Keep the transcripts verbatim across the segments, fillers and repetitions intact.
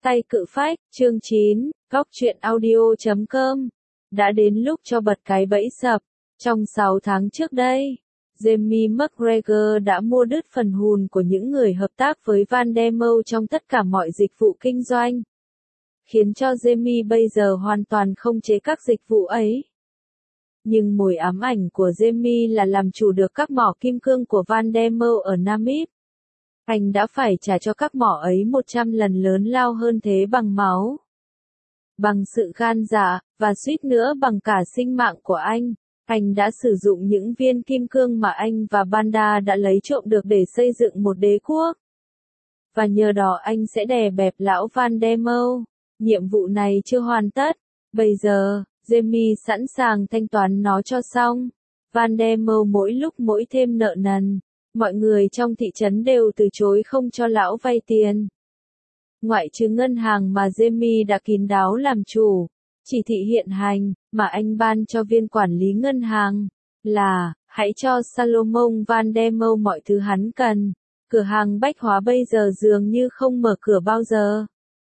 Tay cự phách, chương chín, góc truyện audio chấm com. Đã đến lúc cho bật cái bẫy sập. Trong sáu tháng trước đây, Jamie McGregor đã mua đứt phần hùn của những người hợp tác với Van der Mâu trong tất cả mọi dịch vụ kinh doanh, khiến cho Jamie bây giờ hoàn toàn không chế các dịch vụ ấy. Nhưng mối ám ảnh của Jamie là làm chủ được các mỏ kim cương của Van der Mâu ở Namib. Anh đã phải trả cho các mỏ ấy một trăm lần lớn lao hơn thế bằng máu, bằng sự gan dạ, và suýt nữa bằng cả sinh mạng của anh. Anh đã sử dụng những viên kim cương mà anh và Banda đã lấy trộm được để xây dựng một đế quốc. Và nhờ đó anh sẽ đè bẹp lão Van der Mâu. Nhiệm vụ này chưa hoàn tất. Bây giờ, Jamie sẵn sàng thanh toán nó cho xong. Van der Mâu mỗi lúc mỗi thêm nợ nần. Mọi người trong thị trấn đều từ chối không cho lão vay tiền. Ngoại trừ ngân hàng mà Jamie đã kín đáo làm chủ, chỉ thị hiện hành mà anh ban cho viên quản lý ngân hàng là hãy cho Salomon Van der Mâu mọi thứ hắn cần. Cửa hàng bách hóa bây giờ dường như không mở cửa bao giờ.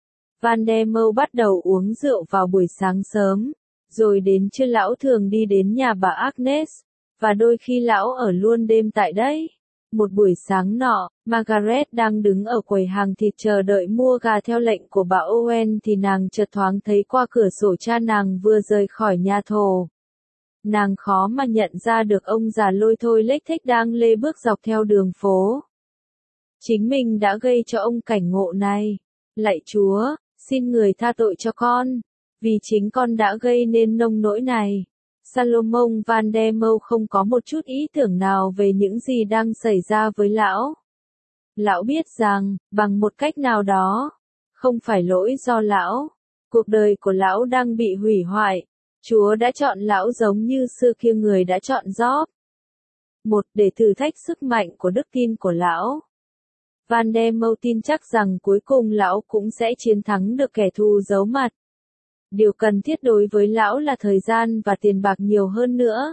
Van der Mâu bắt đầu uống rượu vào buổi sáng sớm, rồi đến trưa lão thường đi đến nhà bà Agnes, và đôi khi lão ở luôn đêm tại đây. Một buổi sáng nọ, Margaret đang đứng ở quầy hàng thịt chờ đợi mua gà theo lệnh của bà Owen thì nàng chợt thoáng thấy qua cửa sổ cha nàng vừa rời khỏi nhà thổ. Nàng khó mà nhận ra được ông già lôi thôi lếch thếch đang lê bước dọc theo đường phố. Chính mình đã gây cho ông cảnh ngộ này. Lạy Chúa, xin người tha tội cho con, vì chính con đã gây nên nông nỗi này. Salomon Van der Mâu không có một chút ý tưởng nào về những gì đang xảy ra với lão. Lão biết rằng, bằng một cách nào đó, không phải lỗi do lão. Cuộc đời của lão đang bị hủy hoại. Chúa đã chọn lão giống như xưa kia người đã chọn Job. Một, để thử thách sức mạnh của đức tin của lão. Van der Mâu tin chắc rằng cuối cùng lão cũng sẽ chiến thắng được kẻ thù giấu mặt. Điều cần thiết đối với lão là thời gian và tiền bạc nhiều hơn nữa.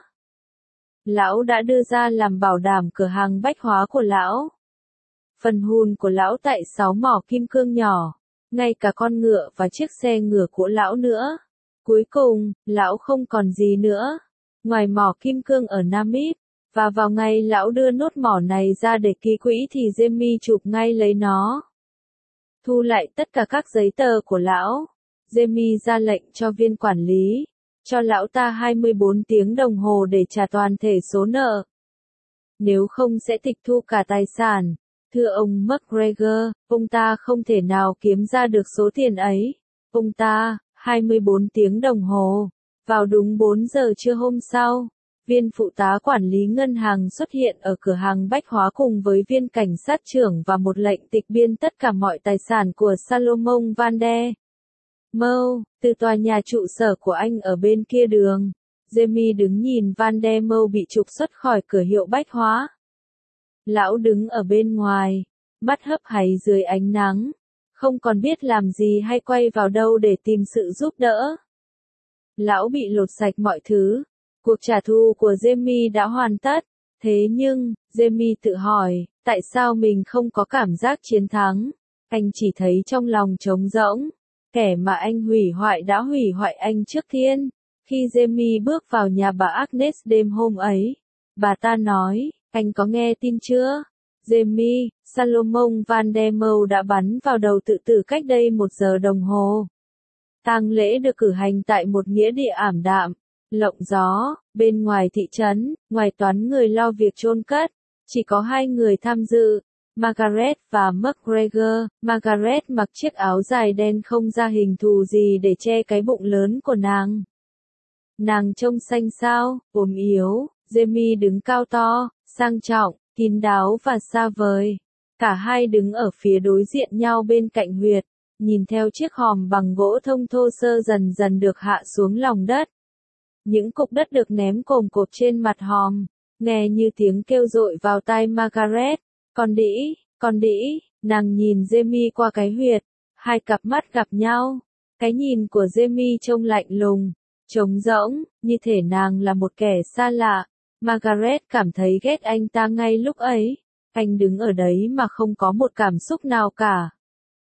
Lão đã đưa ra làm bảo đảm cửa hàng bách hóa của lão. Phần hùn của lão tại sáu mỏ kim cương nhỏ, ngay cả con ngựa và chiếc xe ngựa của lão nữa. Cuối cùng, lão không còn gì nữa, ngoài mỏ kim cương ở Namib. Và vào ngày lão đưa nốt mỏ này ra để ký quỹ thì Jamie chụp ngay lấy nó. Thu lại tất cả các giấy tờ của lão. Jamie ra lệnh cho viên quản lý, cho lão ta hai mươi bốn tiếng đồng hồ để trả toàn thể số nợ. Nếu không sẽ tịch thu cả tài sản. Thưa ông McGregor, ông ta không thể nào kiếm ra được số tiền ấy. Ông ta, hai mươi bốn tiếng đồng hồ. Vào đúng bốn giờ trưa hôm sau, viên phụ tá quản lý ngân hàng xuất hiện ở cửa hàng bách hóa cùng với viên cảnh sát trưởng và một lệnh tịch biên tất cả mọi tài sản của Salomon Van der Mâu. Từ tòa nhà trụ sở của anh ở bên kia đường, Jamie đứng nhìn Van der Mâu bị trục xuất khỏi cửa hiệu bách hóa. Lão đứng ở bên ngoài, mắt hấp háy dưới ánh nắng, không còn biết làm gì hay quay vào đâu để tìm sự giúp đỡ. Lão bị lột sạch mọi thứ. Cuộc trả thù của Jamie đã hoàn tất. Thế nhưng, Jamie tự hỏi, tại sao mình không có cảm giác chiến thắng? Anh chỉ thấy trong lòng trống rỗng. Kẻ mà anh hủy hoại đã hủy hoại anh trước tiên. Khi Jamie bước vào nhà bà Agnes đêm hôm ấy, bà ta nói, anh có nghe tin chưa? Jamie, Salomon Van der Mâu đã bắn vào đầu tự tử cách đây một giờ đồng hồ. Tang lễ được cử hành tại một nghĩa địa ảm đạm, lộng gió, bên ngoài thị trấn, ngoài toán người lo việc chôn cất. Chỉ có hai người tham dự, Margaret và McGregor. Margaret mặc chiếc áo dài đen không ra hình thù gì để che cái bụng lớn của nàng. Nàng trông xanh xao, ốm yếu. Jamie đứng cao to, sang trọng, kín đáo và xa vời. Cả hai đứng ở phía đối diện nhau bên cạnh huyệt, nhìn theo chiếc hòm bằng gỗ thông thô sơ dần dần được hạ xuống lòng đất. Những cục đất được ném cồm cộp trên mặt hòm, nghe như tiếng kêu dội vào tai Margaret. Con đĩ, con đĩ, nàng nhìn Jamie qua cái huyệt, hai cặp mắt gặp nhau. Cái nhìn của Jamie trông lạnh lùng, trống rỗng, như thể nàng là một kẻ xa lạ. Margaret cảm thấy ghét anh ta ngay lúc ấy. Anh đứng ở đấy mà không có một cảm xúc nào cả.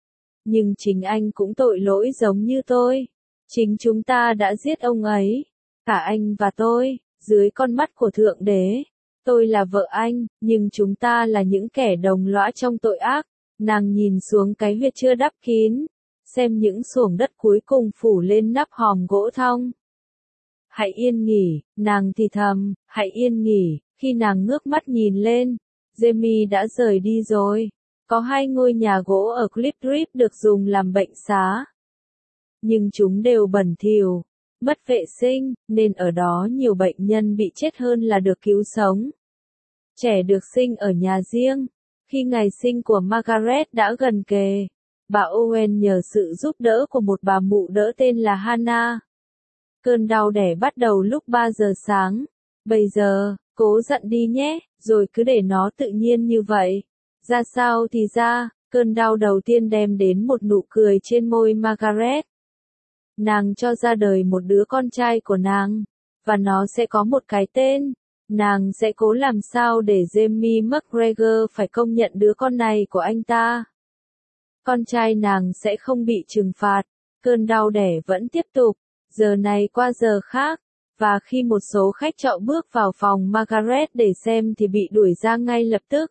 Nhưng chính anh cũng tội lỗi giống như tôi. Chính chúng ta đã giết ông ấy. Cả anh và tôi, dưới con mắt của Thượng Đế. Tôi là vợ anh, nhưng chúng ta là những kẻ đồng lõa trong tội ác. Nàng nhìn xuống cái huyệt chưa đắp kín. Xem những xuồng đất cuối cùng phủ lên nắp hòm gỗ thong. Hãy yên nghỉ, nàng thì thầm, hãy yên nghỉ. Khi nàng ngước mắt nhìn lên, Jamie đã rời đi rồi. Có hai ngôi nhà gỗ ở Cliff Drive được dùng làm bệnh xá. Nhưng chúng đều bẩn thỉu, mất vệ sinh, nên ở đó nhiều bệnh nhân bị chết hơn là được cứu sống. Trẻ được sinh ở nhà riêng. Khi ngày sinh của Margaret đã gần kề, bà Owen nhờ sự giúp đỡ của một bà mụ đỡ tên là Hannah. Cơn đau đẻ bắt đầu lúc ba giờ sáng. Bây giờ, cố giận đi nhé, rồi cứ để nó tự nhiên như vậy. Ra sao thì ra, cơn đau đầu tiên đem đến một nụ cười trên môi Margaret. Nàng cho ra đời một đứa con trai của nàng, và nó sẽ có một cái tên. Nàng sẽ cố làm sao để Jamie McGregor phải công nhận đứa con này của anh ta. Con trai nàng sẽ không bị trừng phạt. Cơn đau đẻ vẫn tiếp tục, giờ này qua giờ khác, và khi một số khách trọ bước vào phòng Margaret để xem thì bị đuổi ra ngay lập tức.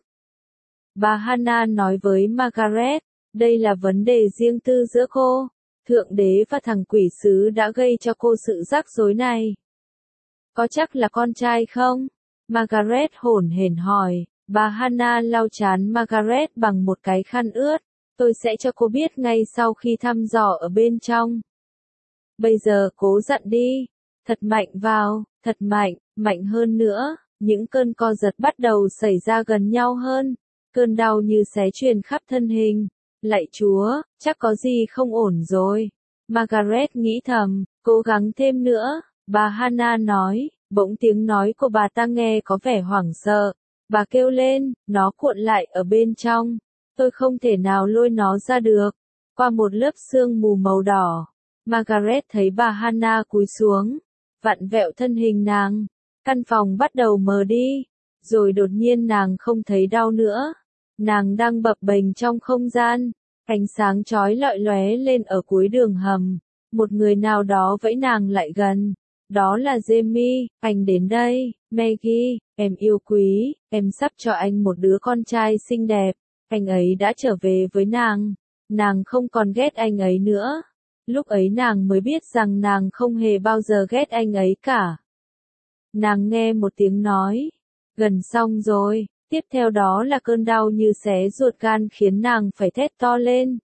Bà Hannah nói với Margaret, đây là vấn đề riêng tư giữa cô. Thượng Đế và thằng quỷ sứ đã gây cho cô sự rắc rối này. Có chắc là con trai không? Margaret hổn hển hỏi. Bà Hannah lau trán Margaret bằng một cái khăn ướt. Tôi sẽ cho cô biết ngay sau khi thăm dò ở bên trong. Bây giờ cố giận đi. Thật mạnh vào, thật mạnh, mạnh hơn nữa. Những cơn co giật bắt đầu xảy ra gần nhau hơn. Cơn đau như xé truyền khắp thân hình. Lạy Chúa, chắc có gì không ổn rồi. Margaret nghĩ thầm, cố gắng thêm nữa. Bà Hannah nói, bỗng tiếng nói của bà ta nghe có vẻ hoảng sợ. Bà kêu lên, nó cuộn lại ở bên trong. Tôi không thể nào lôi nó ra được. Qua một lớp sương mù màu đỏ, Margaret thấy bà Hannah cúi xuống, vặn vẹo thân hình nàng. Căn phòng bắt đầu mờ đi, rồi đột nhiên nàng không thấy đau nữa. Nàng đang bập bềnh trong không gian, ánh sáng chói lọi lóe lên ở cuối đường hầm. Một người nào đó vẫy nàng lại gần. Đó là Jamie, anh đến đây. Maggie, em yêu quý, em sắp cho anh một đứa con trai xinh đẹp. Anh ấy đã trở về với nàng. Nàng không còn ghét anh ấy nữa. Lúc ấy nàng mới biết rằng nàng không hề bao giờ ghét anh ấy cả. Nàng nghe một tiếng nói. Gần xong rồi. Tiếp theo đó là cơn đau như xé ruột gan khiến nàng phải thét to lên.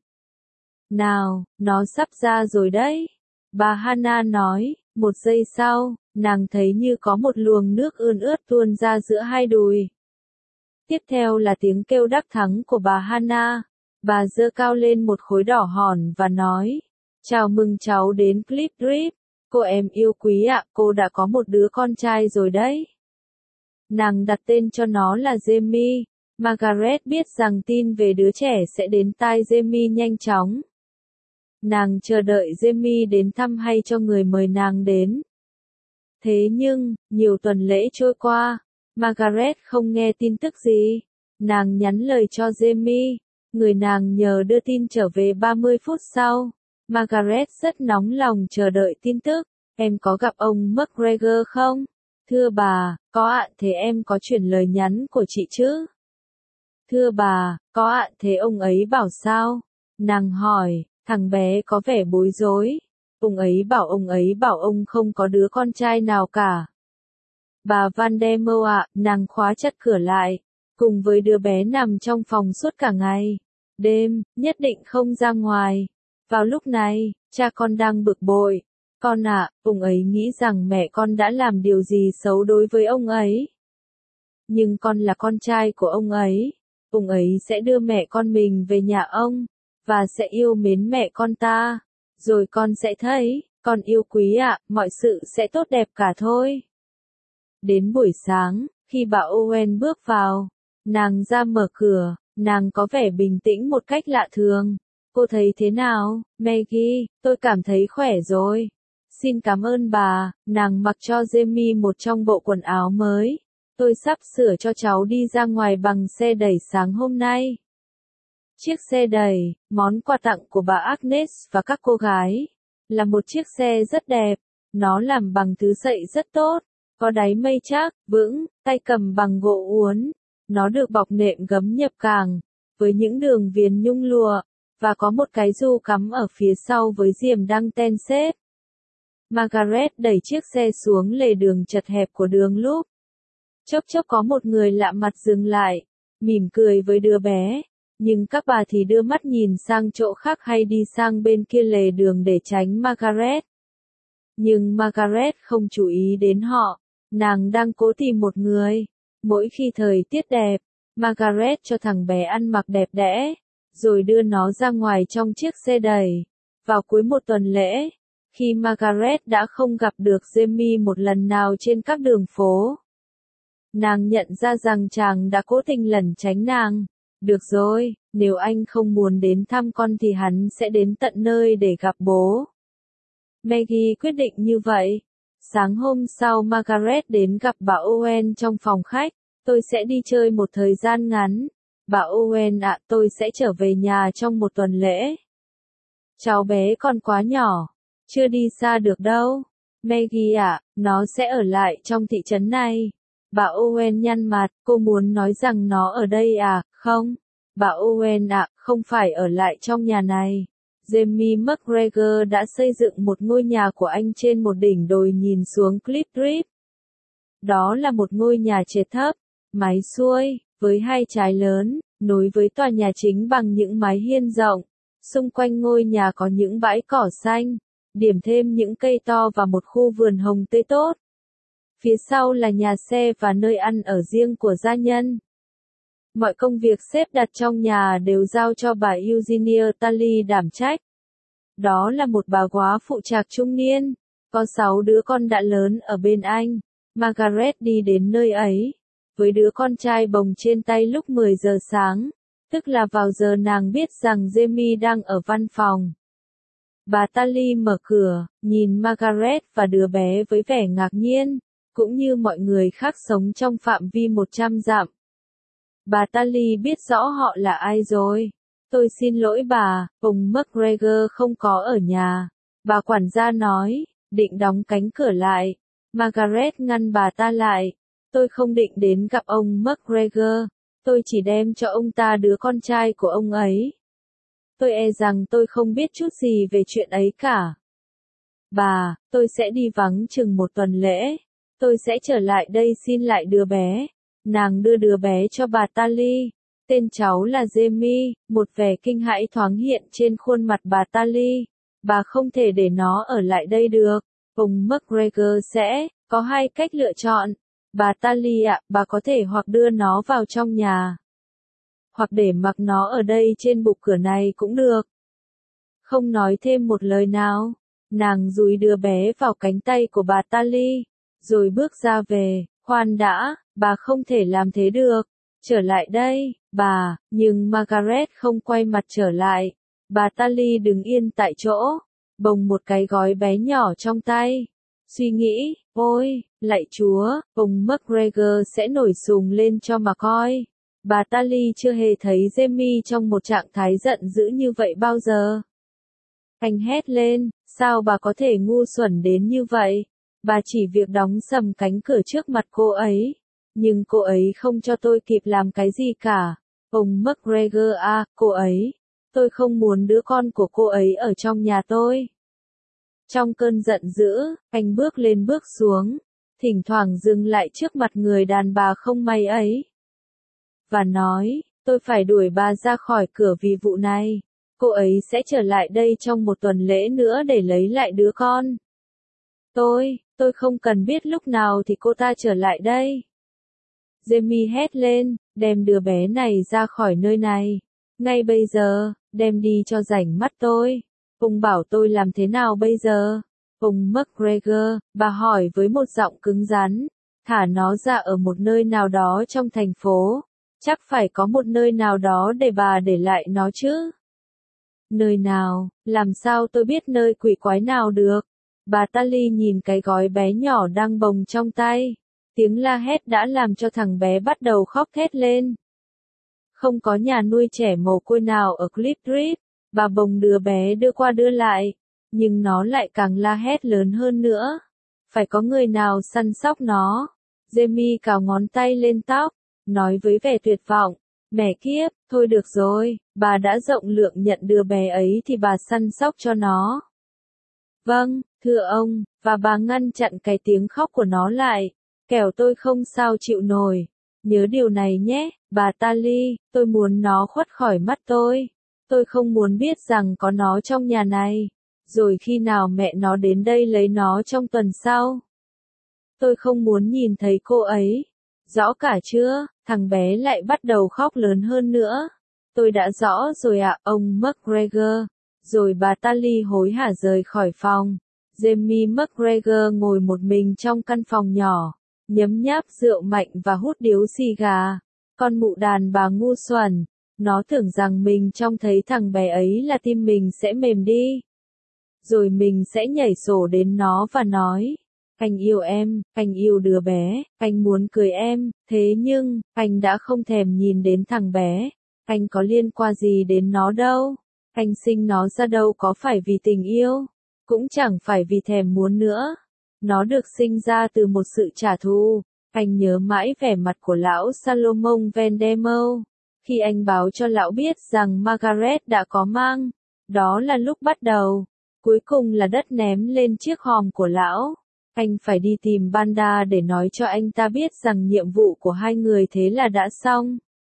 Nào, nó sắp ra rồi đấy. Bà Hannah nói. Một giây sau, nàng thấy như có một luồng nước ươn ướt tuôn ra giữa hai đùi. Tiếp theo là tiếng kêu đắc thắng của bà Hannah. Bà giơ cao lên một khối đỏ hòn và nói. Chào mừng cháu đến Cliff Drive. Cô em yêu quý ạ, cô đã có một đứa con trai rồi đấy. Nàng đặt tên cho nó là Jamie. Margaret biết rằng tin về đứa trẻ sẽ đến tai Jamie nhanh chóng. Nàng chờ đợi Jamie đến thăm hay cho người mời nàng đến. Thế nhưng, nhiều tuần lễ trôi qua, Margaret không nghe tin tức gì. Nàng nhắn lời cho Jamie, người nàng nhờ đưa tin trở về ba mươi phút sau. Margaret rất nóng lòng chờ đợi tin tức. Em có gặp ông McGregor không? Thưa bà, có ạ. Thế em có chuyển lời nhắn của chị chứ? Thưa bà, có ạ. Thế ông ấy bảo sao? Nàng hỏi, thằng bé có vẻ bối rối. Ông ấy bảo ông ấy bảo ông không có đứa con trai nào cả. Bà Van der Mâu ạ, nàng khóa chặt cửa lại, cùng với đứa bé nằm trong phòng suốt cả ngày. Đêm, nhất định không ra ngoài. Vào lúc này, cha con đang bực bội. Con ạ, ông ấy nghĩ rằng mẹ con đã làm điều gì xấu đối với ông ấy. Nhưng con là con trai của ông ấy. Ông ấy sẽ đưa mẹ con mình về nhà ông, và sẽ yêu mến mẹ con ta. Rồi con sẽ thấy, con yêu quý ạ, mọi sự sẽ tốt đẹp cả thôi. Đến buổi sáng, khi bà Owen bước vào, nàng ra mở cửa, nàng có vẻ bình tĩnh một cách lạ thường. Cô thấy thế nào, Maggie? Tôi cảm thấy khỏe rồi. Xin cảm ơn bà. Nàng mặc cho Jamie một trong bộ quần áo mới. Tôi sắp sửa cho cháu đi ra ngoài bằng xe đẩy sáng hôm nay. Chiếc xe đầy, món quà tặng của bà Agnes và các cô gái, là một chiếc xe rất đẹp, nó làm bằng thứ sậy rất tốt, có đáy mây chắc, vững, tay cầm bằng gỗ uốn, nó được bọc nệm gấm nhập càng, với những đường viền nhung lụa, và có một cái du cắm ở phía sau với diềm đăng ten xếp. Margaret đẩy chiếc xe xuống lề đường chật hẹp của đường Loop. Chốc chốc có một người lạ mặt dừng lại, mỉm cười với đứa bé, nhưng các bà thì đưa mắt nhìn sang chỗ khác hay đi sang bên kia lề đường để tránh Margaret. Nhưng Margaret không chú ý đến họ, nàng đang cố tìm một người. Mỗi khi thời tiết đẹp, Margaret cho thằng bé ăn mặc đẹp đẽ, rồi đưa nó ra ngoài trong chiếc xe đẩy. Vào cuối một tuần lễ, khi Margaret đã không gặp được Jamie một lần nào trên các đường phố, nàng nhận ra rằng chàng đã cố tình lẩn tránh nàng. Được rồi, nếu anh không muốn đến thăm con thì hắn sẽ đến tận nơi để gặp bố. Maggie quyết định như vậy. Sáng hôm sau Margaret đến gặp bà Owen trong phòng khách. Tôi sẽ đi chơi một thời gian ngắn. Bà Owen ạ, tôi sẽ trở về nhà trong một tuần lễ. Cháu bé còn quá nhỏ, chưa đi xa được đâu. Maggie ạ, nó sẽ ở lại trong thị trấn này. Bà Owen nhăn mặt, cô muốn nói rằng nó ở đây à, không? Bà Owen ạ, không phải ở lại trong nhà này. Jamie McGregor đã xây dựng một ngôi nhà của anh trên một đỉnh đồi nhìn xuống Cliff Drive. Đó là một ngôi nhà trệt thấp, mái xuôi, với hai trái lớn, nối với tòa nhà chính bằng những mái hiên rộng. Xung quanh ngôi nhà có những bãi cỏ xanh, điểm thêm những cây to và một khu vườn hồng tươi tốt. Phía sau là nhà xe và nơi ăn ở riêng của gia nhân. Mọi công việc xếp đặt trong nhà đều giao cho bà Eugenia Tully đảm trách. Đó là một bà góa phụ trạc trung niên, có sáu đứa con đã lớn ở bên anh. Margaret đi đến nơi ấy, với đứa con trai bồng trên tay lúc mười giờ sáng, tức là vào giờ nàng biết rằng Jamie đang ở văn phòng. Bà Tully mở cửa, nhìn Margaret và đứa bé với vẻ ngạc nhiên, cũng như mọi người khác sống trong phạm vi một trăm dặm. Bà Tully biết rõ họ là ai rồi. Tôi xin lỗi bà, ông McGregor không có ở nhà. Bà quản gia nói, định đóng cánh cửa lại. Margaret ngăn bà ta lại. Tôi không định đến gặp ông McGregor. Tôi chỉ đem cho ông ta đứa con trai của ông ấy. Tôi e rằng tôi không biết chút gì về chuyện ấy cả. Bà, tôi sẽ đi vắng chừng một tuần lễ. Tôi sẽ trở lại đây xin lại đứa bé. Nàng đưa đứa bé cho bà Tully. Tên cháu là Jamie, một vẻ kinh hãi thoáng hiện trên khuôn mặt bà Tully. Bà không thể để nó ở lại đây được. Ông McGregor sẽ có hai cách lựa chọn. Bà Tully ạ, bà có thể hoặc đưa nó vào trong nhà, hoặc để mặc nó ở đây trên bục cửa này cũng được. Không nói thêm một lời nào, nàng dúi đứa bé vào cánh tay của bà Tully, rồi bước ra về. Khoan đã, bà không thể làm thế được. Trở lại đây, bà, nhưng Margaret không quay mặt trở lại. Bà Tully đứng yên tại chỗ, bồng một cái gói bé nhỏ trong tay. Suy nghĩ, ôi, lạy Chúa, ông McGregor sẽ nổi sùng lên cho mà coi. Bà Tully chưa hề thấy Jamie trong một trạng thái giận dữ như vậy bao giờ. Anh hét lên, sao bà có thể ngu xuẩn đến như vậy? Bà chỉ việc đóng sầm cánh cửa trước mặt cô ấy. Nhưng cô ấy không cho tôi kịp làm cái gì cả. Ông McGregor à, cô ấy. Tôi không muốn đứa con của cô ấy ở trong nhà tôi. Trong cơn giận dữ, anh bước lên bước xuống, thỉnh thoảng dừng lại trước mặt người đàn bà không may ấy. Và nói, tôi phải đuổi bà ra khỏi cửa vì vụ này. Cô ấy sẽ trở lại đây trong một tuần lễ nữa để lấy lại đứa con. Tôi, tôi không cần biết lúc nào thì cô ta trở lại đây. Jamie hét lên, đem đứa bé này ra khỏi nơi này. Ngay bây giờ, đem đi cho rảnh mắt tôi. Ông bảo tôi làm thế nào bây giờ? Ông McGregor, bà hỏi với một giọng cứng rắn. Thả nó ra ở một nơi nào đó trong thành phố. Chắc phải có một nơi nào đó để bà để lại nó chứ. Nơi nào, làm sao tôi biết nơi quỷ quái nào được? Bà Tully nhìn cái gói bé nhỏ đang bồng trong tay. Tiếng la hét đã làm cho thằng bé bắt đầu khóc thét lên. Không có nhà nuôi trẻ mồ côi nào ở Cliff Street, bà bồng đứa bé đưa qua đưa lại, nhưng nó lại càng la hét lớn hơn nữa. Phải có người nào săn sóc nó. Jamie cào ngón tay lên tóc, nói với vẻ tuyệt vọng, mẹ kiếp, thôi được rồi, bà đã rộng lượng nhận đứa bé ấy thì bà săn sóc cho nó. Vâng, thưa ông, và bà ngăn chặn cái tiếng khóc của nó lại, kẻo tôi không sao chịu nổi. Nhớ điều này nhé, bà Tally, tôi muốn nó khuất khỏi mắt tôi. Tôi không muốn biết rằng có nó trong nhà này. Rồi khi nào mẹ nó đến đây lấy nó trong tuần sau? Tôi không muốn nhìn thấy cô ấy. Rõ cả chưa? Thằng bé lại bắt đầu khóc lớn hơn nữa. Tôi đã rõ rồi ạ, ông McGregor. Rồi bà Tally hối hả rời khỏi phòng. Jamie McGregor ngồi một mình trong căn phòng nhỏ, nhấm nháp rượu mạnh và hút điếu xì gà. Con mụ đàn bà ngu xuẩn, nó tưởng rằng mình trông thấy thằng bé ấy là tim mình sẽ mềm đi. Rồi mình sẽ nhảy sổ đến nó và nói, anh yêu em, anh yêu đứa bé, anh muốn cưới em, thế nhưng, anh đã không thèm nhìn đến thằng bé, anh có liên quan gì đến nó đâu, anh sinh nó ra đâu có phải vì tình yêu, cũng chẳng phải vì thèm muốn nữa, nó được sinh ra từ một sự trả thù. Anh nhớ mãi vẻ mặt của lão Salomon Vendemo, khi anh báo cho lão biết rằng Margaret đã có mang, đó là lúc bắt đầu. Cuối cùng là đất ném lên chiếc hòm của lão. Anh phải đi tìm Banda để nói cho anh ta biết rằng nhiệm vụ của hai người thế là đã xong.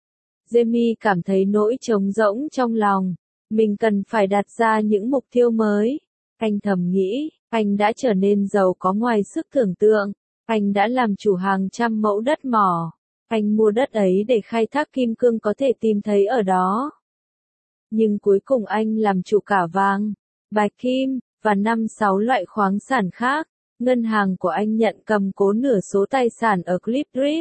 Jamie cảm thấy nỗi trống rỗng trong lòng. Mình cần phải đặt ra những mục tiêu mới. Anh thầm nghĩ, anh đã trở nên giàu có ngoài sức tưởng tượng. Anh đã làm chủ hàng trăm mẫu đất mỏ. Anh mua đất ấy để khai thác kim cương có thể tìm thấy ở đó. Nhưng cuối cùng anh làm chủ cả vàng, bạch kim, và năm sáu loại khoáng sản khác. Ngân hàng của anh nhận cầm cố nửa số tài sản ở Cliff Street.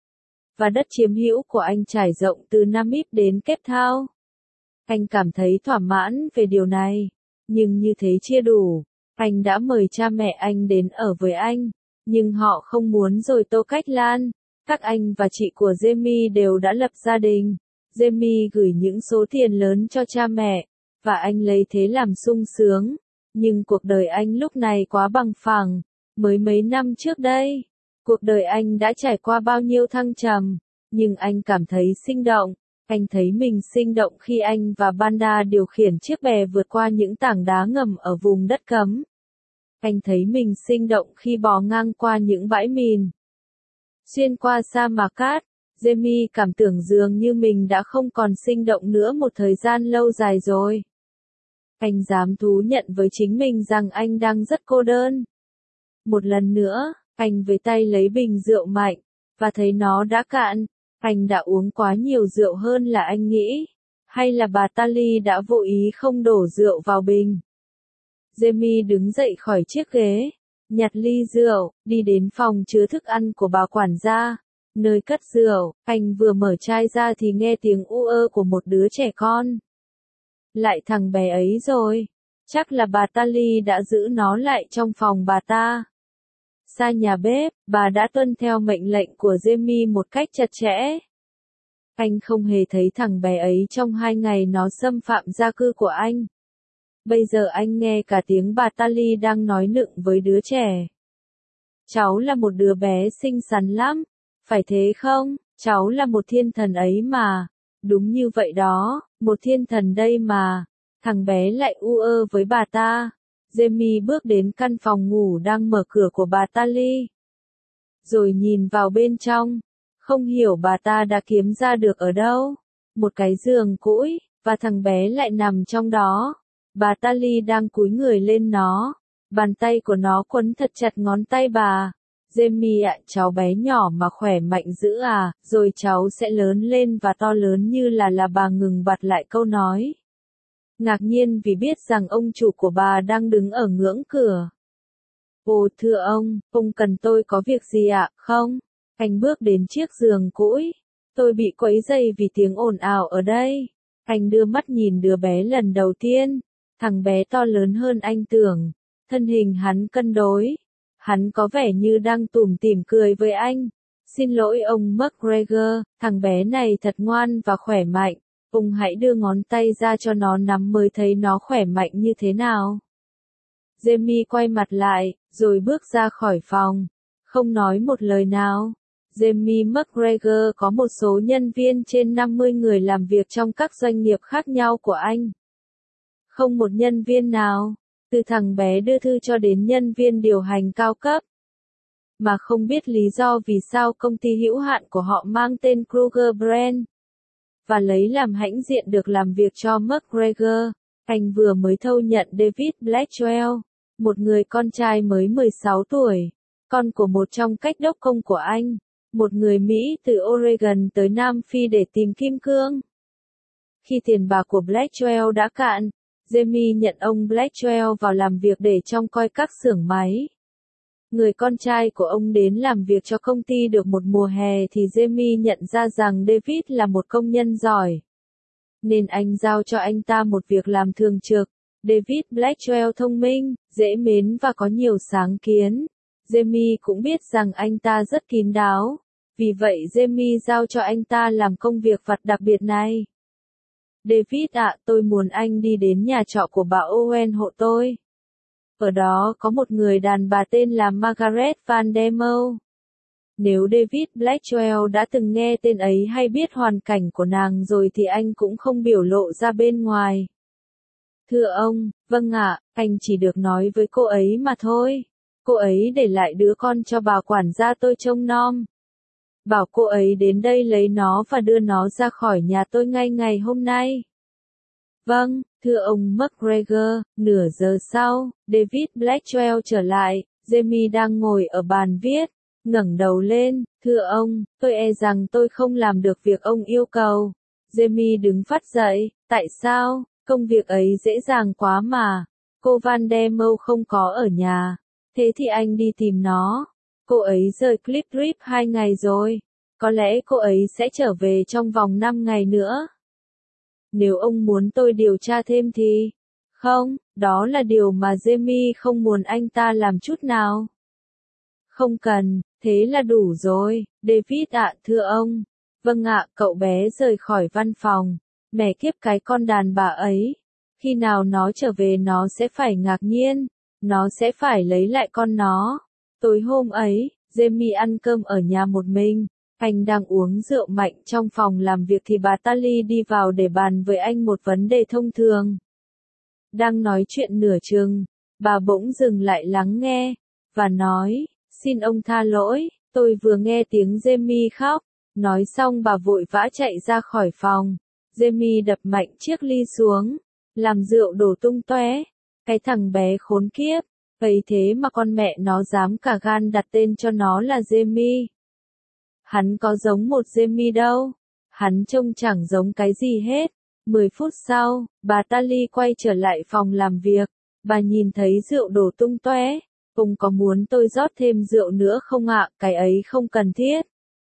Và đất chiếm hữu của anh trải rộng từ Nam Íp đến Cape Town. Anh cảm thấy thỏa mãn về điều này. Nhưng như thế chưa đủ. Anh đã mời cha mẹ anh đến ở với anh. Nhưng họ không muốn rồi Tô Cách Lan. Các anh và chị của Jamie đều đã lập gia đình. Jamie gửi những số tiền lớn cho cha mẹ. Và anh lấy thế làm sung sướng. Nhưng cuộc đời anh lúc này quá bằng phẳng. Mới mấy năm trước đây, cuộc đời anh đã trải qua bao nhiêu thăng trầm. Nhưng anh cảm thấy sinh động. Anh thấy mình sinh động khi anh và Banda điều khiển chiếc bè vượt qua những tảng đá ngầm ở vùng đất cấm. Anh thấy mình sinh động khi bò ngang qua những bãi mìn. Xuyên qua sa mạc cát, Jamie cảm tưởng dường như mình đã không còn sinh động nữa một thời gian lâu dài rồi. Anh dám thú nhận với chính mình rằng anh đang rất cô đơn. Một lần nữa, anh với tay lấy bình rượu mạnh, và thấy nó đã cạn. Anh đã uống quá nhiều rượu hơn là anh nghĩ. Hay là bà Tally đã vô ý không đổ rượu vào bình. Jamie đứng dậy khỏi chiếc ghế, nhặt ly rượu, đi đến phòng chứa thức ăn của bà quản gia, nơi cất rượu. Anh vừa mở chai ra thì nghe tiếng u ơ của một đứa trẻ con. Lại thằng bé ấy rồi. Chắc là bà Tally đã giữ nó lại trong phòng bà ta. Xa nhà bếp, bà đã tuân theo mệnh lệnh của Jamie một cách chặt chẽ. Anh không hề thấy thằng bé ấy trong hai ngày nó xâm phạm gia cư của anh. Bây giờ anh nghe cả tiếng bà Tally đang nói nựng với đứa trẻ. Cháu là một đứa bé xinh xắn lắm, phải thế không? Cháu là một thiên thần ấy mà. Đúng như vậy đó, một thiên thần đây mà. Thằng bé lại u ơ với bà ta. Jamie bước đến căn phòng ngủ đang mở cửa của bà Tally. Rồi nhìn vào bên trong. Không hiểu bà ta đã kiếm ra được ở đâu. Một cái giường cũi, và thằng bé lại nằm trong đó. Bà Tally đang cúi người lên nó. Bàn tay của nó quấn thật chặt ngón tay bà. Jamie ạ, cháu bé nhỏ mà khỏe mạnh dữ à, rồi cháu sẽ lớn lên và to lớn như là là bà ngừng bặt lại câu nói. Ngạc nhiên vì biết rằng ông chủ của bà đang đứng ở ngưỡng cửa. Ồ thưa ông, ông cần tôi có việc gì ạ, không? Anh bước đến chiếc giường cũi. Tôi bị quấy rầy vì tiếng ồn ào ở đây. Anh đưa mắt nhìn đứa bé lần đầu tiên. Thằng bé to lớn hơn anh tưởng. Thân hình hắn cân đối. Hắn có vẻ như đang tủm tỉm cười với anh. Xin lỗi ông McGregor, thằng bé này thật ngoan và khỏe mạnh, ông hãy đưa ngón tay ra cho nó nắm mới thấy nó khỏe mạnh như thế nào. Jamie quay mặt lại, rồi bước ra khỏi phòng, không nói một lời nào. Jamie McGregor có một số nhân viên trên năm mươi người làm việc trong các doanh nghiệp khác nhau của anh. Không một nhân viên nào, từ thằng bé đưa thư cho đến nhân viên điều hành cao cấp, mà không biết lý do vì sao công ty hữu hạn của họ mang tên Kruger Brand, và lấy làm hãnh diện được làm việc cho McGregor. Anh vừa mới thâu nhận David Blackwell, một người con trai mới mười sáu tuổi, con của một trong cách đốc công của anh, một người Mỹ từ Oregon tới Nam Phi để tìm kim cương. Khi tiền bạc của Blackwell đã cạn, Jamie nhận ông Blackwell vào làm việc để trông coi các xưởng máy. Người con trai của ông đến làm việc cho công ty được một mùa hè thì Jamie nhận ra rằng David là một công nhân giỏi, nên anh giao cho anh ta một việc làm thường trực. David Blackwell thông minh, dễ mến và có nhiều sáng kiến. Jamie cũng biết rằng anh ta rất kín đáo, vì vậy Jamie giao cho anh ta làm công việc vặt đặc biệt này. David ạ, tôi muốn anh đi đến nhà trọ của bà Owen hộ tôi. Ở đó có một người đàn bà tên là Margaret Van Der Moel. Nếu David Blackwell đã từng nghe tên ấy hay biết hoàn cảnh của nàng rồi thì anh cũng không biểu lộ ra bên ngoài. Thưa ông, vâng ạ, anh chỉ được nói với cô ấy mà thôi. Cô ấy để lại đứa con cho bà quản gia tôi trông nom. Bảo cô ấy đến đây lấy nó và đưa nó ra khỏi nhà tôi ngay ngày hôm nay. Vâng, thưa ông McGregor. Nửa giờ sau, David Blackwell trở lại. Jamie đang ngồi ở bàn viết, ngẩng đầu lên. Thưa ông, tôi e rằng tôi không làm được việc ông yêu cầu. Jamie đứng phắt dậy. Tại sao? Công việc ấy dễ dàng quá mà. Cô Van Der Moel không có ở nhà. Thế thì anh đi tìm nó. Cô ấy rời Cliff River hai ngày rồi. Có lẽ cô ấy sẽ trở về trong vòng năm ngày nữa. Nếu ông muốn tôi điều tra thêm thì... Không, đó là điều mà Jamie không muốn anh ta làm chút nào. Không cần, thế là đủ rồi. David ạ, thưa ông. Vâng ạ, cậu bé rời khỏi văn phòng. Mẹ kiếp cái con đàn bà ấy. Khi nào nó trở về nó sẽ phải ngạc nhiên. Nó sẽ phải lấy lại con nó. Tối hôm ấy, Jamie ăn cơm ở nhà một mình. Anh đang uống rượu mạnh trong phòng làm việc thì bà Tally đi vào để bàn với anh một vấn đề thông thường. Đang nói chuyện nửa chừng, bà bỗng dừng lại lắng nghe, và nói, xin ông tha lỗi, tôi vừa nghe tiếng Jamie khóc. Nói xong bà vội vã chạy ra khỏi phòng. Jamie đập mạnh chiếc ly xuống, làm rượu đổ tung tóe. Cái thằng bé khốn kiếp, ấy thế mà con mẹ nó dám cả gan đặt tên cho nó là Jamie. Hắn có giống một Jamie đâu. Hắn trông chẳng giống cái gì hết. Mười phút sau, bà Tally quay trở lại phòng làm việc. Bà nhìn thấy rượu đổ tung tóe. Ông có muốn tôi rót thêm rượu nữa không ạ? Cái ấy không cần thiết.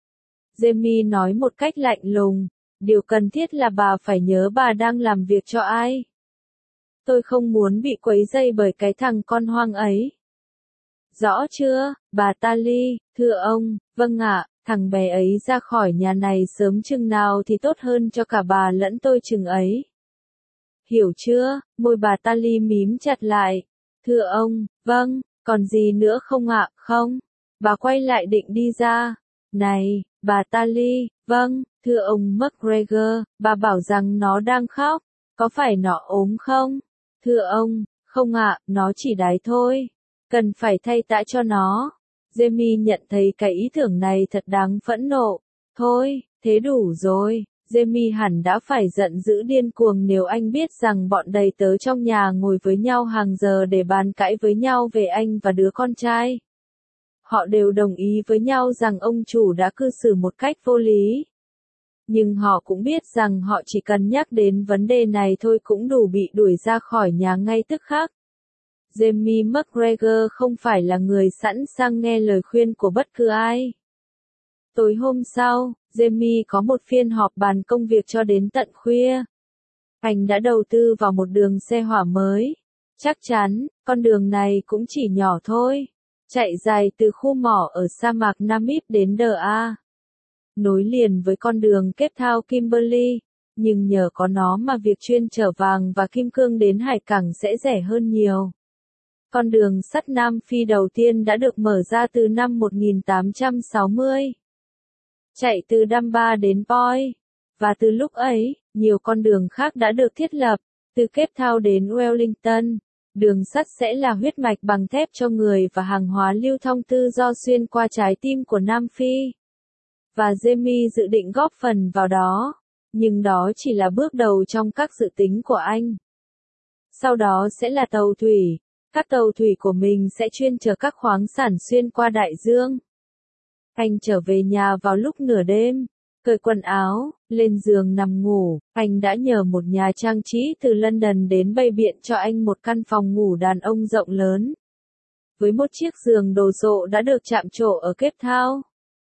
Jamie nói một cách lạnh lùng. Điều cần thiết là bà phải nhớ bà đang làm việc cho ai. Tôi không muốn bị quấy rầy bởi cái thằng con hoang ấy. Rõ chưa, bà Tally? Thưa ông, vâng ạ, thằng bé ấy ra khỏi nhà này sớm chừng nào thì tốt hơn cho cả bà lẫn tôi chừng ấy. Hiểu chưa? Môi bà Tally mím chặt lại. Thưa ông, vâng, còn gì nữa không ạ? Không. Bà quay lại định đi ra. Này, bà Tally, vâng, thưa ông McGregor, bà bảo rằng nó đang khóc. Có phải nó ốm không? Thưa ông, không ạ, nó chỉ đái thôi. Cần phải thay tã cho nó. Jamie nhận thấy cái ý tưởng này thật đáng phẫn nộ. Thôi, thế đủ rồi. Jamie hẳn đã phải giận dữ điên cuồng nếu anh biết rằng bọn đầy tớ trong nhà ngồi với nhau hàng giờ để bàn cãi với nhau về anh và đứa con trai. Họ đều đồng ý với nhau rằng ông chủ đã cư xử một cách vô lý. Nhưng họ cũng biết rằng họ chỉ cần nhắc đến vấn đề này thôi cũng đủ bị đuổi ra khỏi nhà ngay tức khắc. Jamie McGregor không phải là người sẵn sàng nghe lời khuyên của bất cứ ai. Tối hôm sau, Jamie có một phiên họp bàn công việc cho đến tận khuya. Anh đã đầu tư vào một đường xe hỏa mới. Chắc chắn, con đường này cũng chỉ nhỏ thôi. chạy dài từ khu mỏ ở sa mạc Namib đến đê a, nối liền với con đường Cape Town Kimberley, nhưng nhờ có nó mà việc chuyên chở vàng và kim cương đến hải cảng sẽ rẻ hơn nhiều. Con đường sắt Nam Phi đầu tiên đã được mở ra từ năm một nghìn tám trăm sáu mươi, chạy từ Dunbar đến Point, và từ lúc ấy, nhiều con đường khác đã được thiết lập, từ Cape Town đến Wellington. Đường sắt sẽ là huyết mạch bằng thép cho người và hàng hóa lưu thông tự do xuyên qua trái tim của Nam Phi. Và Jamie dự định góp phần vào đó, nhưng đó chỉ là bước đầu trong các dự tính của anh. Sau đó sẽ là tàu thủy, các tàu thủy của mình sẽ chuyên chở các khoáng sản xuyên qua đại dương. Anh trở về nhà vào lúc nửa đêm, cởi quần áo, lên giường nằm ngủ, anh đã nhờ một nhà trang trí từ London đến bày biện cho anh một căn phòng ngủ đàn ông rộng lớn. Với một chiếc giường đồ sộ đã được chạm trổ ở Cape Town.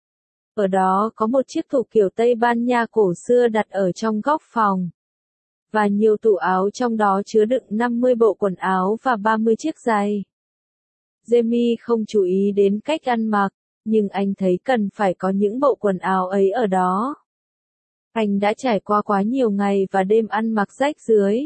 Ở đó có một chiếc tủ kiểu Tây Ban Nha cổ xưa đặt ở trong góc phòng. Và nhiều tủ áo trong đó chứa đựng năm mươi bộ quần áo và ba mươi chiếc giày. Jamie không chú ý đến cách ăn mặc, nhưng anh thấy cần phải có những bộ quần áo ấy ở đó. Anh đã trải qua quá nhiều ngày và đêm ăn mặc rách rưới.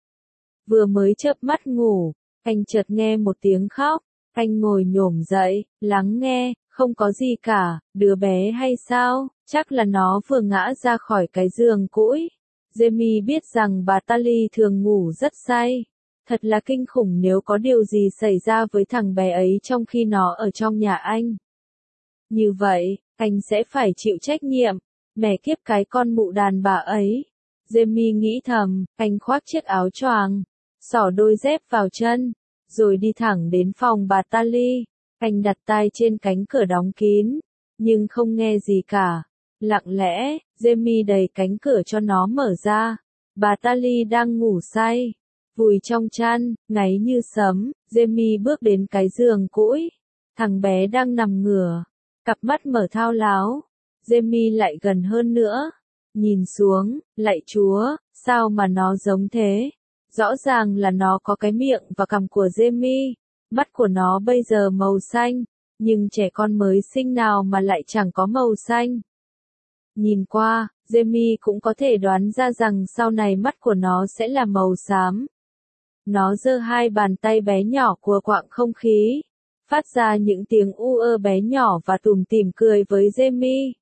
Vừa mới chợp mắt ngủ, anh chợt nghe một tiếng khóc. Anh ngồi nhổm dậy, lắng nghe, không có gì cả, đứa bé hay sao, chắc là nó vừa ngã ra khỏi cái giường cũi. Jamie biết rằng bà Tally thường ngủ rất say. Thật là kinh khủng nếu có điều gì xảy ra với thằng bé ấy trong khi nó ở trong nhà anh. Như vậy, anh sẽ phải chịu trách nhiệm. Mẹ kiếp cái con mụ đàn bà ấy. Jamie nghĩ thầm, anh khoác chiếc áo choàng, xỏ đôi dép vào chân, rồi đi thẳng đến phòng bà Tally. Anh đặt tai trên cánh cửa đóng kín, nhưng không nghe gì cả. Lặng lẽ, Jamie đẩy cánh cửa cho nó mở ra. Bà Tally đang ngủ say, vùi trong chăn, ngáy như sấm. Jamie bước đến cái giường cũi. Thằng bé đang nằm ngửa, cặp mắt mở thao láo. Jamie lại gần hơn nữa, nhìn xuống, lạy Chúa, sao mà nó giống thế? Rõ ràng là nó có cái miệng và cằm của Jamie, mắt của nó bây giờ màu xanh, nhưng trẻ con mới sinh nào mà lại chẳng có màu xanh. Nhìn qua, Jamie cũng có thể đoán ra rằng sau này mắt của nó sẽ là màu xám. Nó giơ hai bàn tay bé nhỏ của quạng không khí, phát ra những tiếng u ơ bé nhỏ và tủm tỉm cười với Jamie.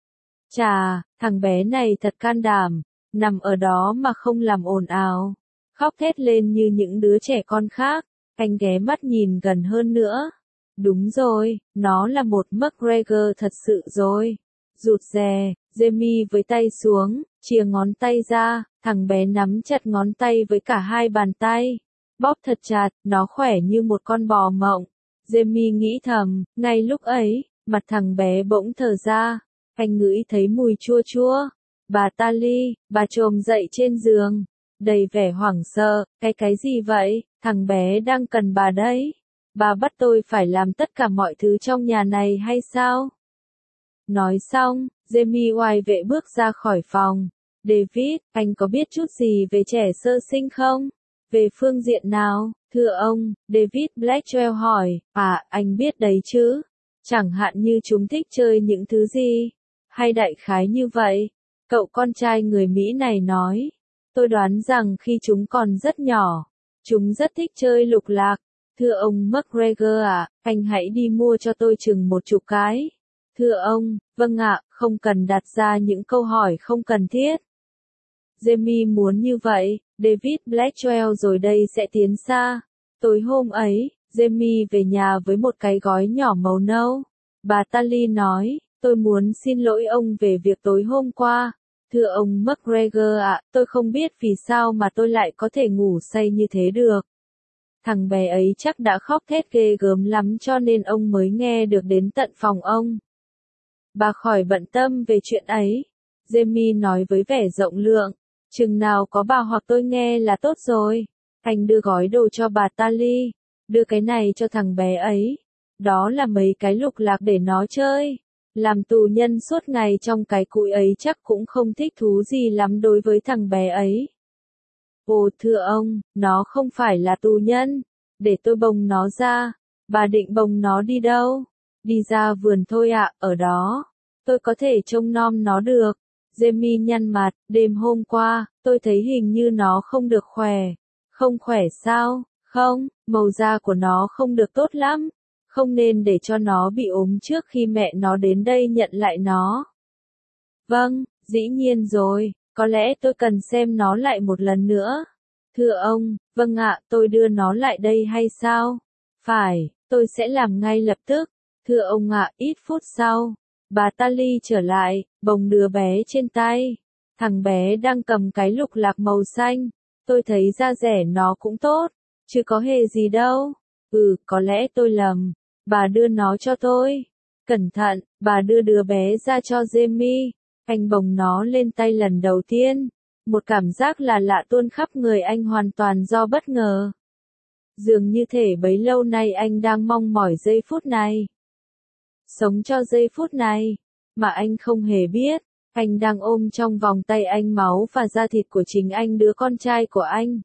Chà, thằng bé này thật can đảm, nằm ở đó mà không làm ồn ào, khóc thét lên như những đứa trẻ con khác. Anh ghé mắt nhìn gần hơn nữa. Đúng rồi, nó là một McGregor thật sự rồi. Rụt rè, Jamie với tay xuống, chìa ngón tay ra, thằng bé nắm chặt ngón tay với cả hai bàn tay. Bóp thật chặt, nó khỏe như một con bò mộng. Jamie nghĩ thầm, ngay lúc ấy, mặt thằng bé bỗng thở ra. Anh ngửi thấy mùi chua chua. Bà Tally, bà trồm dậy trên giường, đầy vẻ hoảng sợ, cái cái gì vậy, thằng bé đang cần bà đấy. Bà bắt tôi phải làm tất cả mọi thứ trong nhà này hay sao? Nói xong, Jamie oai vệ bước ra khỏi phòng. David, anh có biết chút gì về trẻ sơ sinh không? Về phương diện nào? Thưa ông, David Blackwell hỏi. À, anh biết đấy chứ. Chẳng hạn như chúng thích chơi những thứ gì? Hay đại khái như vậy? Cậu con trai người Mỹ này nói. Tôi đoán rằng khi chúng còn rất nhỏ, chúng rất thích chơi lục lạc. Thưa ông McGregor à, anh hãy đi mua cho tôi chừng một chục cái. Thưa ông, vâng ạ, không cần đặt ra những câu hỏi không cần thiết. Jamie muốn như vậy, David Blackwell rồi đây sẽ tiến xa. Tối hôm ấy, Jamie về nhà với một cái gói nhỏ màu nâu. Bà Tally nói, tôi muốn xin lỗi ông về việc tối hôm qua. Thưa ông McGregor ạ, tôi không biết vì sao mà tôi lại có thể ngủ say như thế được. Thằng bé ấy chắc đã khóc thét ghê gớm lắm cho nên ông mới nghe được đến tận phòng ông. Bà khỏi bận tâm về chuyện ấy. Jamie nói với vẻ rộng lượng. Chừng nào có bà hoặc tôi nghe là tốt rồi. Anh đưa gói đồ cho bà Tally. Đưa cái này cho thằng bé ấy. Đó là mấy cái lục lạc để nó chơi. Làm tù nhân suốt ngày trong cái cũi ấy chắc cũng không thích thú gì lắm đối với thằng bé ấy. Ồ thưa ông, nó không phải là tù nhân. Để tôi bồng nó ra. Bà định bồng nó đi đâu? Đi ra vườn thôi ạ, ở đó. Tôi có thể trông nom nó được. Jamie nhăn mặt, đêm hôm qua, tôi thấy hình như nó không được khỏe. Không khỏe sao? Không, màu da của nó không được tốt lắm. Không nên để cho nó bị ốm trước khi mẹ nó đến đây nhận lại nó. Vâng, dĩ nhiên rồi, có lẽ tôi cần xem nó lại một lần nữa. Thưa ông, vâng ạ, tôi đưa nó lại đây hay sao? Phải, tôi sẽ làm ngay lập tức. Thưa ông ạ, ít phút sau, bà Tally trở lại, bồng đứa bé trên tay. Thằng bé đang cầm cái lục lạc màu xanh. Tôi thấy da rẻ nó cũng tốt, chứ có hề gì đâu. Ừ, có lẽ tôi lầm. Bà đưa nó cho tôi. Cẩn thận, bà đưa đứa bé ra cho Jamie. Anh bồng nó lên tay lần đầu tiên. Một cảm giác là lạ tuôn khắp người anh hoàn toàn do bất ngờ. Dường như thể bấy lâu nay anh đang mong mỏi giây phút này. Sống cho giây phút này, mà anh không hề biết, anh đang ôm trong vòng tay anh máu và da thịt của chính anh, đứa con trai của anh.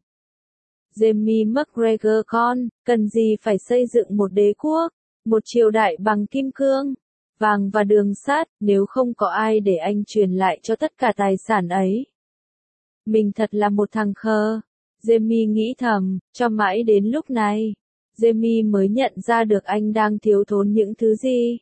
Jamie McGregor con, cần gì phải xây dựng một đế quốc, một triều đại bằng kim cương, vàng và đường sắt, nếu không có ai để anh truyền lại cho tất cả tài sản ấy. Mình thật là một thằng khờ. Jamie nghĩ thầm, cho mãi đến lúc này, Jamie mới nhận ra được anh đang thiếu thốn những thứ gì.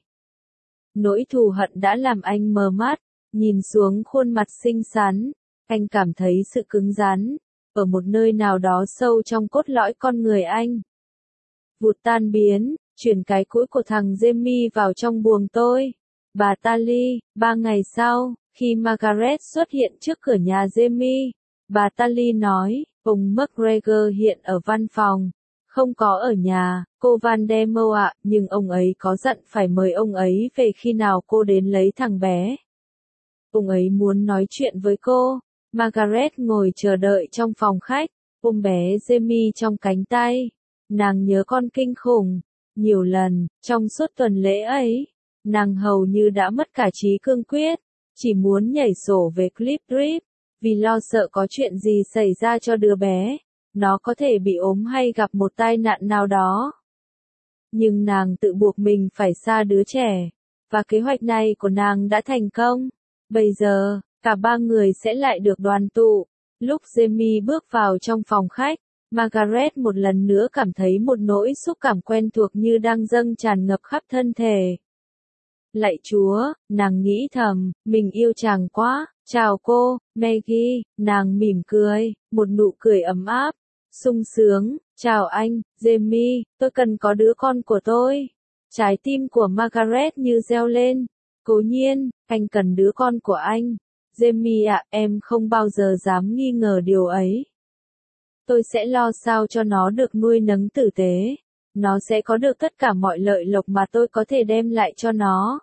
Nỗi thù hận đã làm anh mờ mắt, nhìn xuống khuôn mặt xinh xắn, anh cảm thấy sự cứng rắn, ở một nơi nào đó sâu trong cốt lõi con người anh. Vụt tan biến, chuyển cái cũi của thằng Jamie vào trong buồng tôi. Bà Tally, ba ngày sau, khi Margaret xuất hiện trước cửa nhà Jamie, bà Tally nói, ông McGregor hiện ở văn phòng, không có ở nhà, cô Van der Moe ạ, nhưng ông ấy có dặn phải mời ông ấy về khi nào cô đến lấy thằng bé. Ông ấy muốn nói chuyện với cô. Margaret ngồi chờ đợi trong phòng khách, ôm bé Jamie trong cánh tay. Nàng nhớ con kinh khủng. Nhiều lần, trong suốt tuần lễ ấy, nàng hầu như đã mất cả trí cương quyết, chỉ muốn nhảy sổ về Cliff Trip, vì lo sợ có chuyện gì xảy ra cho đứa bé, nó có thể bị ốm hay gặp một tai nạn nào đó. Nhưng nàng tự buộc mình phải xa đứa trẻ, và kế hoạch này của nàng đã thành công. Bây giờ, cả ba người sẽ lại được đoàn tụ. Lúc Jamie bước vào trong phòng khách, Margaret một lần nữa cảm thấy một nỗi xúc cảm quen thuộc như đang dâng tràn ngập khắp thân thể. Lạy Chúa, nàng nghĩ thầm, mình yêu chàng quá. Chào cô, Maggie, nàng mỉm cười, một nụ cười ấm áp, sung sướng. Chào anh, Jamie, tôi cần có đứa con của tôi. Trái tim của Margaret như reo lên. Cố nhiên, anh cần đứa con của anh. Jamie ạ, em không bao giờ dám nghi ngờ điều ấy. Tôi sẽ lo sao cho nó được nuôi nấng tử tế. Nó sẽ có được tất cả mọi lợi lộc mà tôi có thể đem lại cho nó.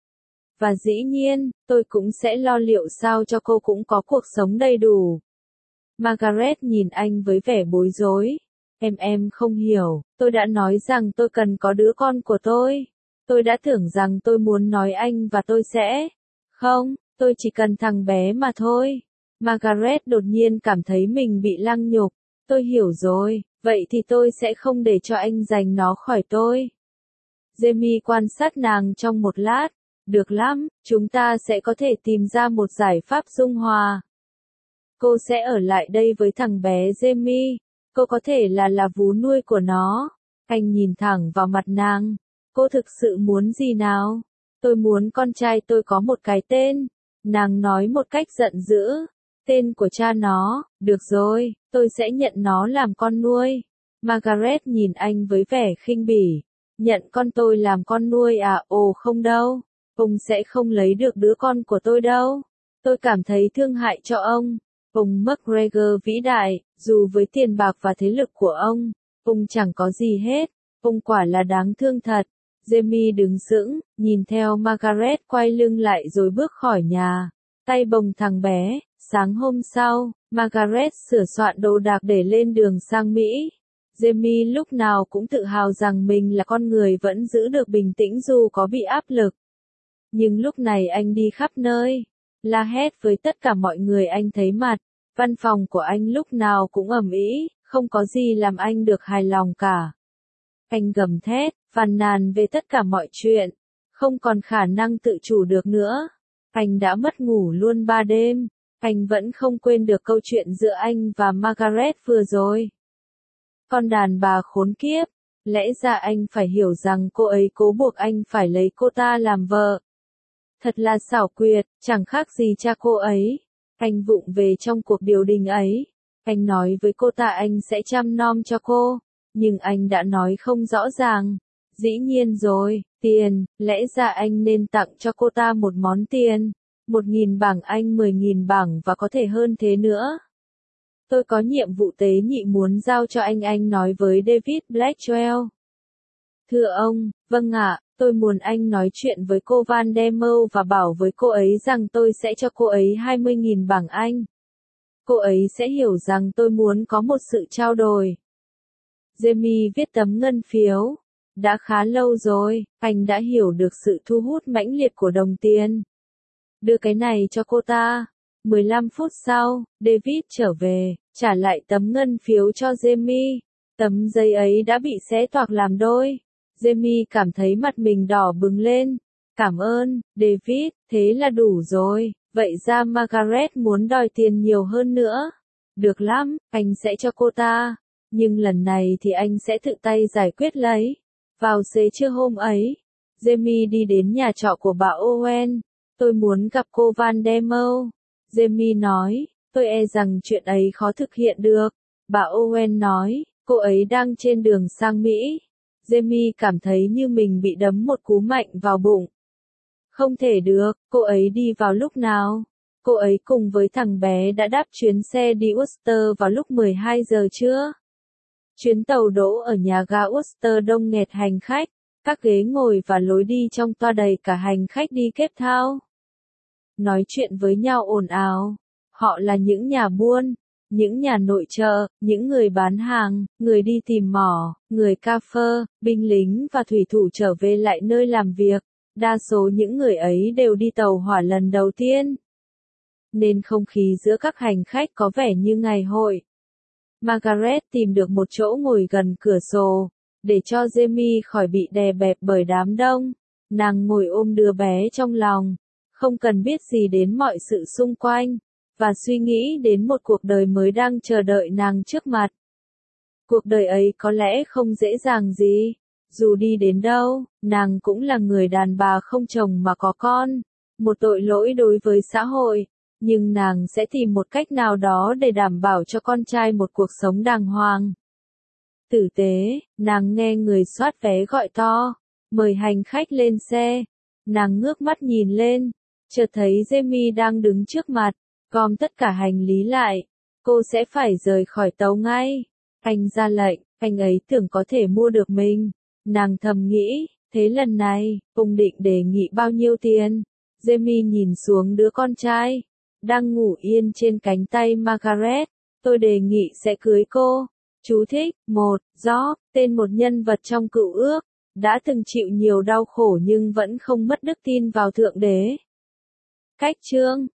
Và dĩ nhiên, tôi cũng sẽ lo liệu sao cho cô cũng có cuộc sống đầy đủ. Margaret nhìn anh với vẻ bối rối. Em em không hiểu, tôi đã nói rằng tôi cần có đứa con của tôi. Tôi đã tưởng rằng tôi muốn nói anh và tôi sẽ. Không, tôi chỉ cần thằng bé mà thôi. Margaret đột nhiên cảm thấy mình bị lăng nhục. Tôi hiểu rồi, vậy thì tôi sẽ không để cho anh giành nó khỏi tôi. Jamie quan sát nàng trong một lát. Được lắm, chúng ta sẽ có thể tìm ra một giải pháp dung hòa. Cô sẽ ở lại đây với thằng bé Jamie. Cô có thể là là vú nuôi của nó. Anh nhìn thẳng vào mặt nàng. Cô thực sự muốn gì nào? Tôi muốn con trai tôi có một cái tên. Nàng nói một cách giận dữ. Tên của cha nó. Được rồi, tôi sẽ nhận nó làm con nuôi. Margaret nhìn anh với vẻ khinh bỉ. Nhận con tôi làm con nuôi à? Ồ không đâu. Ông sẽ không lấy được đứa con của tôi đâu. Tôi cảm thấy thương hại cho ông. Ông McGregor vĩ đại, dù với tiền bạc và thế lực của ông, ông chẳng có gì hết. Ông quả là đáng thương thật. Jamie đứng sững, nhìn theo Margaret quay lưng lại rồi bước khỏi nhà. Tay bồng thằng bé. Sáng hôm sau, Margaret sửa soạn đồ đạc để lên đường sang Mỹ. Jamie lúc nào cũng tự hào rằng mình là con người vẫn giữ được bình tĩnh dù có bị áp lực. Nhưng lúc này anh đi khắp nơi, la hét với tất cả mọi người anh thấy mặt. Văn phòng của anh lúc nào cũng ầm ĩ, không có gì làm anh được hài lòng cả. Anh gầm thét, phàn nàn về tất cả mọi chuyện, không còn khả năng tự chủ được nữa. Anh đã mất ngủ luôn ba đêm, anh vẫn không quên được câu chuyện giữa anh và Margaret vừa rồi. Con đàn bà khốn kiếp, lẽ ra anh phải hiểu rằng cô ấy cố buộc anh phải lấy cô ta làm vợ. Thật là xảo quyệt, chẳng khác gì cha cô ấy. Anh vụng về trong cuộc điều đình ấy. Anh nói với cô ta anh sẽ chăm nom cho cô, nhưng anh đã nói không rõ ràng. Dĩ nhiên rồi, tiền, lẽ ra anh nên tặng cho cô ta một món tiền. Một nghìn bảng Anh, mười nghìn bảng và có thể hơn thế nữa. Tôi có nhiệm vụ tế nhị muốn giao cho anh anh nói với David Blackwell. Thưa ông, vâng ạ, tôi muốn anh nói chuyện với cô Van der Mâu và bảo với cô ấy rằng tôi sẽ cho cô ấy hai mươi nghìn bảng Anh. Cô ấy sẽ hiểu rằng tôi muốn có một sự trao đổi. Jamie viết tấm ngân phiếu. Đã khá lâu rồi, anh đã hiểu được sự thu hút mãnh liệt của đồng tiền. Đưa cái này cho cô ta. mười lăm phút sau, David trở về, trả lại tấm ngân phiếu cho Jamie. Tấm giấy ấy đã bị xé toạc làm đôi. Jamie cảm thấy mặt mình đỏ bừng lên. Cảm ơn, David, thế là đủ rồi. Vậy ra Margaret muốn đòi tiền nhiều hơn nữa. Được lắm, anh sẽ cho cô ta. Nhưng lần này thì anh sẽ tự tay giải quyết lấy. Vào xế trưa hôm ấy, Jamie đi đến nhà trọ của bà Owen. Tôi muốn gặp cô Van der Mâu. Jamie nói, tôi e rằng chuyện ấy khó thực hiện được. Bà Owen nói, cô ấy đang trên đường sang Mỹ. Jamie cảm thấy như mình bị đấm một cú mạnh vào bụng. Không thể được, cô ấy đi vào lúc nào? Cô ấy cùng với thằng bé đã đáp chuyến xe đi Worcester vào lúc mười hai giờ trưa. Chuyến tàu đỗ ở nhà ga Worcester đông nghẹt hành khách, các ghế ngồi và lối đi trong toa đầy cả hành khách đi Cape Town. Nói chuyện với nhau ồn ào. Họ là những nhà buôn, những nhà nội trợ, những người bán hàng, người đi tìm mỏ, người ca phơ, binh lính và thủy thủ trở về lại nơi làm việc. Đa số những người ấy đều đi tàu hỏa lần đầu tiên. Nên không khí giữa các hành khách có vẻ như ngày hội. Margaret tìm được một chỗ ngồi gần cửa sổ, để cho Jamie khỏi bị đè bẹp bởi đám đông. Nàng ngồi ôm đứa bé trong lòng, không cần biết gì đến mọi sự xung quanh, và suy nghĩ đến một cuộc đời mới đang chờ đợi nàng trước mặt. Cuộc đời ấy có lẽ không dễ dàng gì. Dù đi đến đâu, nàng cũng là người đàn bà không chồng mà có con. Một tội lỗi đối với xã hội. Nhưng nàng sẽ tìm một cách nào đó để đảm bảo cho con trai một cuộc sống đàng hoàng. Tử tế, nàng nghe người soát vé gọi to, mời hành khách lên xe. Nàng ngước mắt nhìn lên, chợt thấy Jamie đang đứng trước mặt, gom tất cả hành lý lại. Cô sẽ phải rời khỏi tàu ngay. Anh ra lệnh, anh ấy tưởng có thể mua được mình. Nàng thầm nghĩ, thế lần này, ông định đề nghị bao nhiêu tiền? Jamie nhìn xuống đứa con trai, đang ngủ yên trên cánh tay Margaret. Tôi đề nghị sẽ cưới cô. Chú thích, một, Job, tên một nhân vật trong Cựu Ước, đã từng chịu nhiều đau khổ nhưng vẫn không mất đức tin vào Thượng Đế. Cách chương